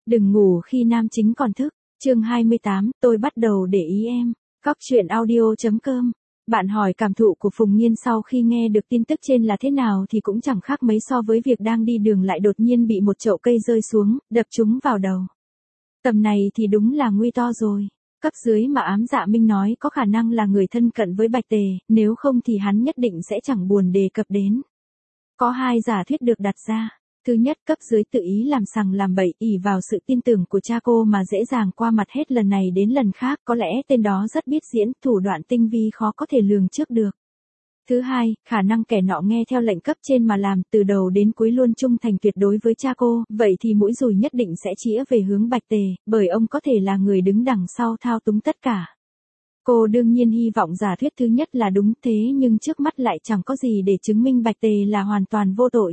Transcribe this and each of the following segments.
Đừng ngủ khi nam chính còn thức. Chương 28, tôi bắt đầu để ý em. Cóc truyện audio.com. Bạn hỏi cảm thụ của Phùng Nhiên sau khi nghe được tin tức trên là thế nào thì cũng chẳng khác mấy so với việc đang đi đường lại đột nhiên bị một chậu cây rơi xuống, đập trúng vào đầu. Tầm này thì đúng là nguy to rồi. Cấp dưới mà Ám Dạ Minh nói có khả năng là người thân cận với Bạch Tề, nếu không thì hắn nhất định sẽ chẳng buồn đề cập đến. Có hai giả thuyết được đặt ra. Thứ nhất, cấp dưới tự ý làm sằng làm bậy, ỷ vào sự tin tưởng của cha cô mà dễ dàng qua mặt hết lần này đến lần khác, có lẽ tên đó rất biết diễn, thủ đoạn tinh vi khó có thể lường trước được. Thứ hai, khả năng kẻ nọ nghe theo lệnh cấp trên mà làm, từ đầu đến cuối luôn trung thành tuyệt đối với cha cô, vậy thì mũi dùi nhất định sẽ chĩa về hướng Bạch Tề, bởi ông có thể là người đứng đằng sau thao túng tất cả. Cô đương nhiên hy vọng giả thuyết thứ nhất là đúng, thế nhưng trước mắt lại chẳng có gì để chứng minh Bạch Tề là hoàn toàn vô tội.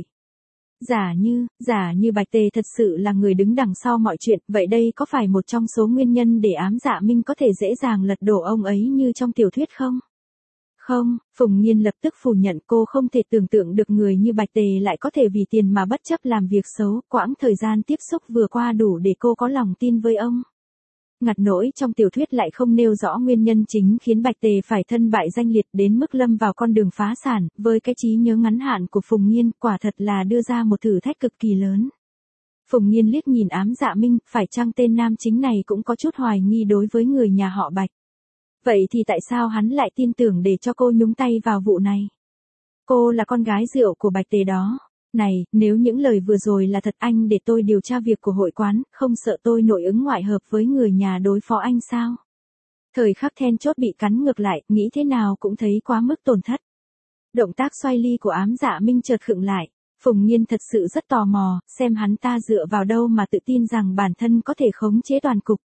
Giả như Bạch Tề thật sự là người đứng đằng sau mọi chuyện, vậy đây có phải một trong số nguyên nhân để Ám Dạ Minh có thể dễ dàng lật đổ ông ấy như trong tiểu thuyết không? Không, Phùng Nhiên lập tức phủ nhận, cô không thể tưởng tượng được người như Bạch Tề lại có thể vì tiền mà bất chấp làm việc xấu, quãng thời gian tiếp xúc vừa qua đủ để cô có lòng tin với ông. Ngặt nỗi trong tiểu thuyết lại không nêu rõ nguyên nhân chính khiến Bạch Tề phải thân bại danh liệt đến mức lâm vào con đường phá sản, với cái trí nhớ ngắn hạn của Phùng Nhiên quả thật là đưa ra một thử thách cực kỳ lớn. Phùng Nhiên liếc nhìn Ám Dạ Minh, phải chăng tên nam chính này cũng có chút hoài nghi đối với người nhà họ Bạch. Vậy thì tại sao hắn lại tin tưởng để cho cô nhúng tay vào vụ này? Cô là con gái rượu của Bạch Tề đó. Này, nếu những lời vừa rồi là thật anh để tôi điều tra việc của hội quán, không sợ tôi nội ứng ngoại hợp với người nhà đối phó anh sao? Thời khắc then chốt bị cắn ngược lại, nghĩ thế nào cũng thấy quá mức tổn thất. Động tác xoay ly của Ám Dạ Minh chợt khựng lại. Phùng Nhiên thật sự rất tò mò, xem hắn ta dựa vào đâu mà tự tin rằng bản thân có thể khống chế toàn cục.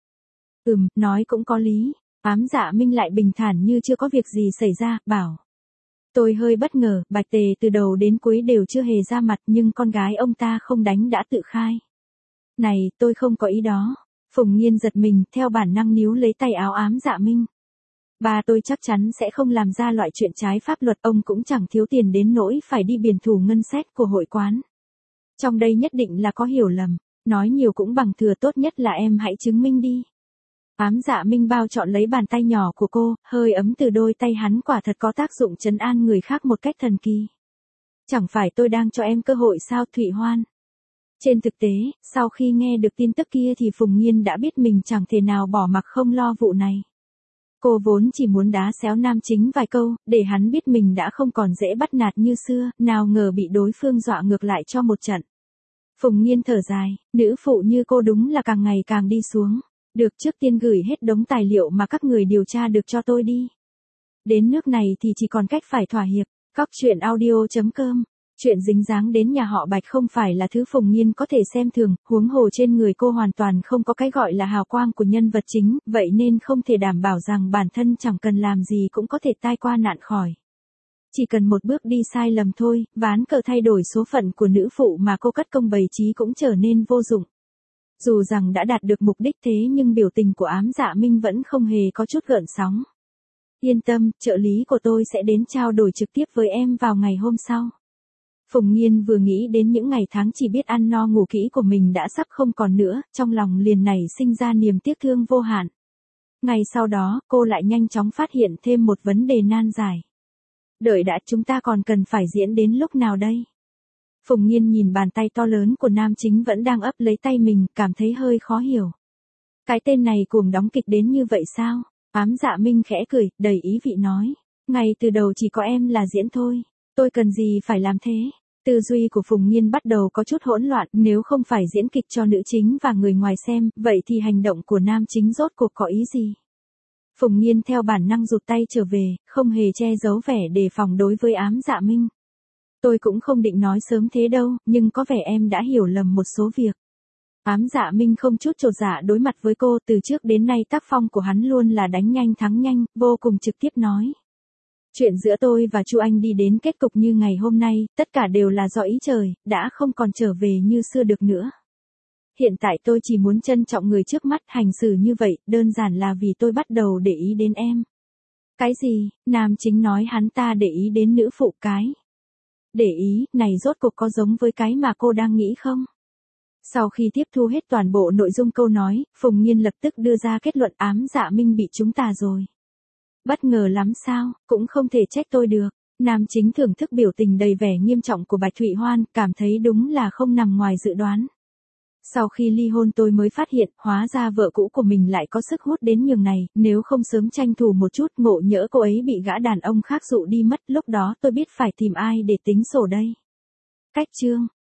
Nói cũng có lý. Ám Dạ Minh lại bình thản như chưa có việc gì xảy ra, bảo. Tôi hơi bất ngờ, Bạch Tề từ đầu đến cuối đều chưa hề ra mặt nhưng con gái ông ta không đánh đã tự khai. Này, tôi không có ý đó. Phùng Nhiên giật mình, theo bản năng níu lấy tay áo Ám Dạ Minh. Ba tôi chắc chắn sẽ không làm ra loại chuyện trái pháp luật, ông cũng chẳng thiếu tiền đến nỗi phải đi biển thủ ngân sách của hội quán. Trong đây nhất định là có hiểu lầm, nói nhiều cũng bằng thừa, tốt nhất là em hãy chứng minh đi. Ám Dạ Minh bao trọn lấy bàn tay nhỏ của cô, hơi ấm từ đôi tay hắn quả thật có tác dụng trấn an người khác một cách thần kỳ. Chẳng phải tôi đang cho em cơ hội sao Thụy Hoan? Trên thực tế, sau khi nghe được tin tức kia thì Phùng Nhiên đã biết mình chẳng thể nào bỏ mặc không lo vụ này. Cô vốn chỉ muốn đá xéo nam chính vài câu, để hắn biết mình đã không còn dễ bắt nạt như xưa, nào ngờ bị đối phương dọa ngược lại cho một trận. Phùng Nhiên thở dài, nữ phụ như cô đúng là càng ngày càng đi xuống. Được, trước tiên gửi hết đống tài liệu mà các người điều tra được cho tôi đi. Đến nước này thì chỉ còn cách phải thỏa hiệp. Cóc truyện audio.com. Chuyện dính dáng đến nhà họ Bạch không phải là thứ Phùng Nhiên có thể xem thường, huống hồ trên người cô hoàn toàn không có cái gọi là hào quang của nhân vật chính, vậy nên không thể đảm bảo rằng bản thân chẳng cần làm gì cũng có thể tai qua nạn khỏi. Chỉ cần một bước đi sai lầm thôi, ván cờ thay đổi số phận của nữ phụ mà cô cất công bày trí cũng trở nên vô dụng. Dù rằng đã đạt được mục đích thế nhưng biểu tình của Ám Dạ Minh vẫn không hề có chút gợn sóng. Yên tâm, trợ lý của tôi sẽ đến trao đổi trực tiếp với em vào ngày hôm sau. Phùng Nhiên vừa nghĩ đến những ngày tháng chỉ biết ăn no ngủ kỹ của mình đã sắp không còn nữa, trong lòng liền nảy sinh ra niềm tiếc thương vô hạn. Ngày sau đó, cô lại nhanh chóng phát hiện thêm một vấn đề nan giải. Đợi đã, chúng ta còn cần phải diễn đến lúc nào đây? Phùng Nhiên nhìn bàn tay to lớn của nam chính vẫn đang ấp lấy tay mình, cảm thấy hơi khó hiểu. Cái tên này cuồng đóng kịch đến như vậy sao? Ám Dạ Minh khẽ cười, đầy ý vị nói. Ngay từ đầu chỉ có em là diễn thôi. Tôi cần gì phải làm thế? Tư duy của Phùng Nhiên bắt đầu có chút hỗn loạn, nếu không phải diễn kịch cho nữ chính và người ngoài xem, vậy thì hành động của nam chính rốt cuộc có ý gì? Phùng Nhiên theo bản năng rụt tay trở về, không hề che giấu vẻ đề phòng đối với Ám Dạ Minh. Tôi cũng không định nói sớm thế đâu, nhưng có vẻ em đã hiểu lầm một số việc. Ám Dạ Minh không chút chột dạ đối mặt với cô, từ trước đến nay tác phong của hắn luôn là đánh nhanh thắng nhanh, vô cùng trực tiếp nói. Chuyện giữa tôi và Chu Anh đi đến kết cục như ngày hôm nay, tất cả đều là do ý trời, đã không còn trở về như xưa được nữa. Hiện tại tôi chỉ muốn trân trọng người trước mắt, hành xử như vậy, đơn giản là vì tôi bắt đầu để ý đến em. Cái gì? Nam chính nói hắn ta để ý đến nữ phụ cái. Để ý, này rốt cuộc có giống với cái mà cô đang nghĩ không? Sau khi tiếp thu hết toàn bộ nội dung câu nói, Phùng Nhiên lập tức đưa ra kết luận ám dạ Minh bị chúng ta rồi. Bất ngờ lắm sao, cũng không thể trách tôi được. Nam chính thưởng thức biểu tình đầy vẻ nghiêm trọng của Bạch Thụy Hoan, cảm thấy đúng là không nằm ngoài dự đoán. Sau khi ly hôn tôi mới phát hiện, hóa ra vợ cũ của mình lại có sức hút đến nhường này, nếu không sớm tranh thủ một chút, ngộ nhỡ cô ấy bị gã đàn ông khác dụ đi mất, lúc đó tôi biết phải tìm ai để tính sổ đây. Cách chương